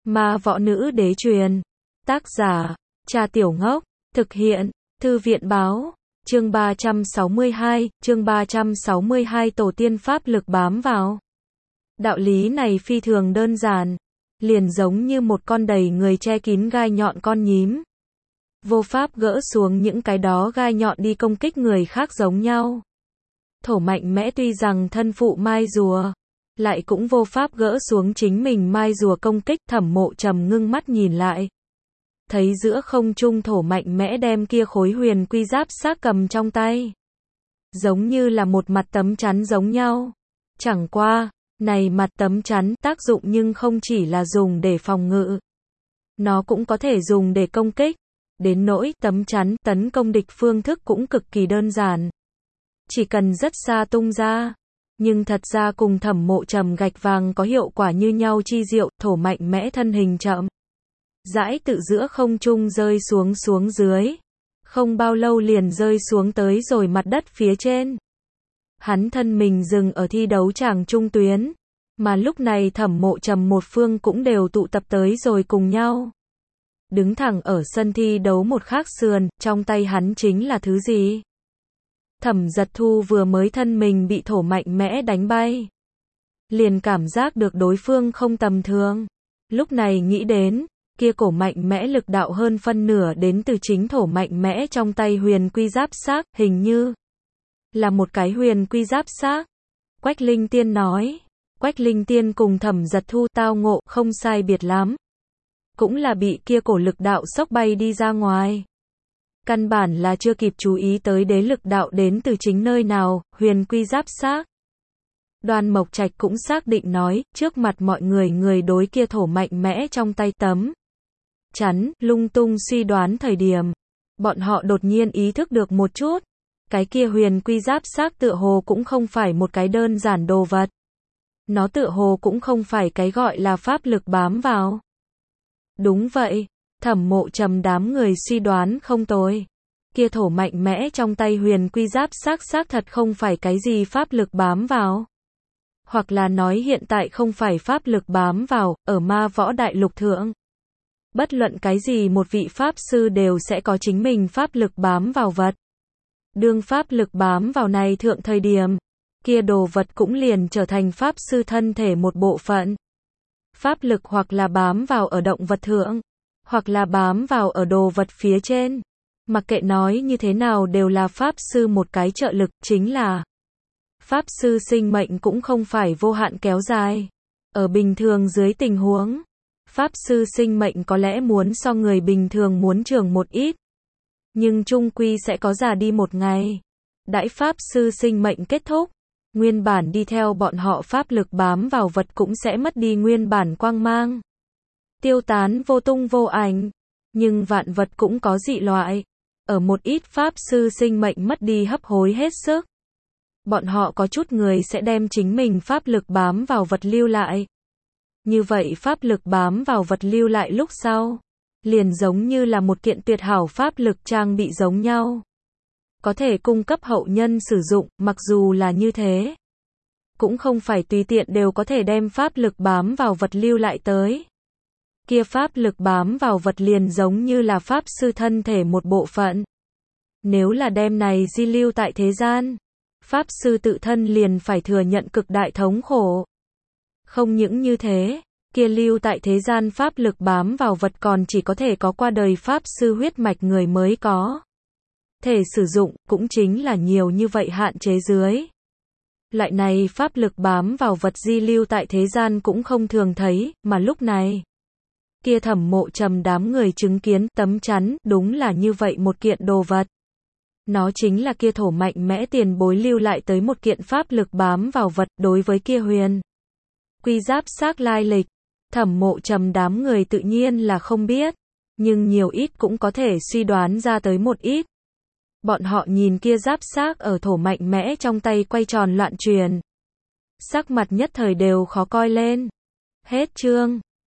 Ma võ nữ đế truyền. Tác giả, Cha Tiểu Ngốc. Thực hiện, Thư viện báo. Chương 362, tổ tiên pháp lực bám vào. Đạo lý này phi thường đơn giản. Liền giống như một con đầy người che kín gai nhọn con nhím. Vô pháp gỡ xuống những cái đó gai nhọn đi công kích người khác giống nhau. Thổ mạnh mẽ tuy rằng thân phụ mai rùa, lại cũng vô pháp gỡ xuống chính mình mai rùa công kích. Thẩm Mộ Trầm ngưng mắt nhìn lại. Thấy giữa không trung thổ mạnh mẽ đem kia khối huyền quy giáp xác cầm trong tay. Giống như là một mặt tấm chắn giống nhau. Chẳng qua, này mặt tấm chắn tác dụng nhưng không chỉ là dùng để phòng ngự. Nó cũng có thể dùng để công kích. Đến nỗi tấm chắn tấn công địch phương thức cũng cực kỳ đơn giản. Chỉ cần rất xa tung ra. Nhưng thật ra cùng Thẩm Mộ Trầm gạch vàng có hiệu quả như nhau chi diệu. Thổ mạnh mẽ thân hình chậm rãi tự giữa không trung rơi xuống dưới. Không bao lâu liền rơi xuống tới rồi mặt đất phía trên. Hắn thân mình dừng ở thi đấu tràng trung tuyến. Mà lúc này Thẩm Mộ Trầm một phương cũng đều tụ tập tới rồi cùng nhau. Đứng thẳng ở sân thi đấu một khác sườn, trong tay hắn chính là thứ gì? Thẩm Giật Thu vừa mới thân mình bị thổ mạnh mẽ đánh bay. Liền cảm giác được đối phương không tầm thường. Lúc này nghĩ đến, kia cổ mạnh mẽ lực đạo hơn phân nửa đến từ chính thổ mạnh mẽ trong tay huyền quy giáp xác, hình như là một cái huyền quy giáp xác. Quách Linh Tiên nói, Quách Linh Tiên cùng Thẩm Giật Thu tao ngộ không sai biệt lắm. Cũng là bị kia cổ lực đạo xốc bay đi ra ngoài. Căn bản là chưa kịp chú ý tới đế lực đạo đến từ chính nơi nào, huyền quy giáp xác. Đoan Mộc Trạch cũng xác định nói, trước mặt mọi người đối kia thổ mạnh mẽ trong tay tấm chắn, lung tung suy đoán thời điểm. Bọn họ đột nhiên ý thức được một chút. Cái kia huyền quy giáp xác tựa hồ cũng không phải một cái đơn giản đồ vật. Nó tựa hồ cũng không phải cái gọi là pháp lực bám vào. Đúng vậy, Thẩm Mộ Trầm đám người suy đoán không tồi. Kia thổ mạnh mẽ trong tay huyền quy giáp xác thật không phải cái gì pháp lực bám vào. Hoặc là nói hiện tại không phải pháp lực bám vào, ở ma võ đại lục thượng. Bất luận cái gì một vị pháp sư đều sẽ có chính mình pháp lực bám vào vật. Đương pháp lực bám vào này thượng thời điểm, kia đồ vật cũng liền trở thành pháp sư thân thể một bộ phận. Pháp lực hoặc là bám vào ở động vật thượng, hoặc là bám vào ở đồ vật phía trên. Mặc kệ nói như thế nào đều là pháp sư một cái trợ lực, chính là pháp sư sinh mệnh cũng không phải vô hạn kéo dài. Ở bình thường dưới tình huống, pháp sư sinh mệnh có lẽ muốn so người bình thường muốn trường một ít. Nhưng chung quy sẽ có già đi một ngày. Đãi pháp sư sinh mệnh kết thúc, nguyên bản đi theo bọn họ pháp lực bám vào vật cũng sẽ mất đi nguyên bản quang mang. Tiêu tán vô tung vô ảnh. Nhưng vạn vật cũng có dị loại. Ở một ít pháp sư sinh mệnh mất đi hấp hối hết sức. Bọn họ có chút người sẽ đem chính mình pháp lực bám vào vật lưu lại. Như vậy pháp lực bám vào vật lưu lại lúc sau, liền giống như là một kiện tuyệt hảo pháp lực trang bị giống nhau. Có thể cung cấp hậu nhân sử dụng, mặc dù là như thế. Cũng không phải tùy tiện đều có thể đem pháp lực bám vào vật lưu lại tới. Kia pháp lực bám vào vật liền giống như là pháp sư thân thể một bộ phận. Nếu là đem này di lưu tại thế gian, pháp sư tự thân liền phải thừa nhận cực đại thống khổ. Không những như thế, kia lưu tại thế gian pháp lực bám vào vật còn chỉ có thể có qua đời pháp sư huyết mạch người mới có thể sử dụng, cũng chính là nhiều như vậy hạn chế dưới. Loại này pháp lực bám vào vật di lưu tại thế gian cũng không thường thấy, mà lúc này, kia Thẩm Mộ Trầm đám người chứng kiến tấm chắn, đúng là như vậy một kiện đồ vật. Nó chính là kia thổ mạnh mẽ tiền bối lưu lại tới một kiện pháp lực bám vào vật. Đối với kia huyền quy giáp xác lai lịch, Thẩm Mộ Trầm đám người tự nhiên là không biết, nhưng nhiều ít cũng có thể suy đoán ra tới một ít. Bọn họ nhìn kia giáp xác ở thổ mạnh mẽ trong tay quay tròn loạn truyền. Sắc mặt nhất thời đều khó coi lên. Hết chương.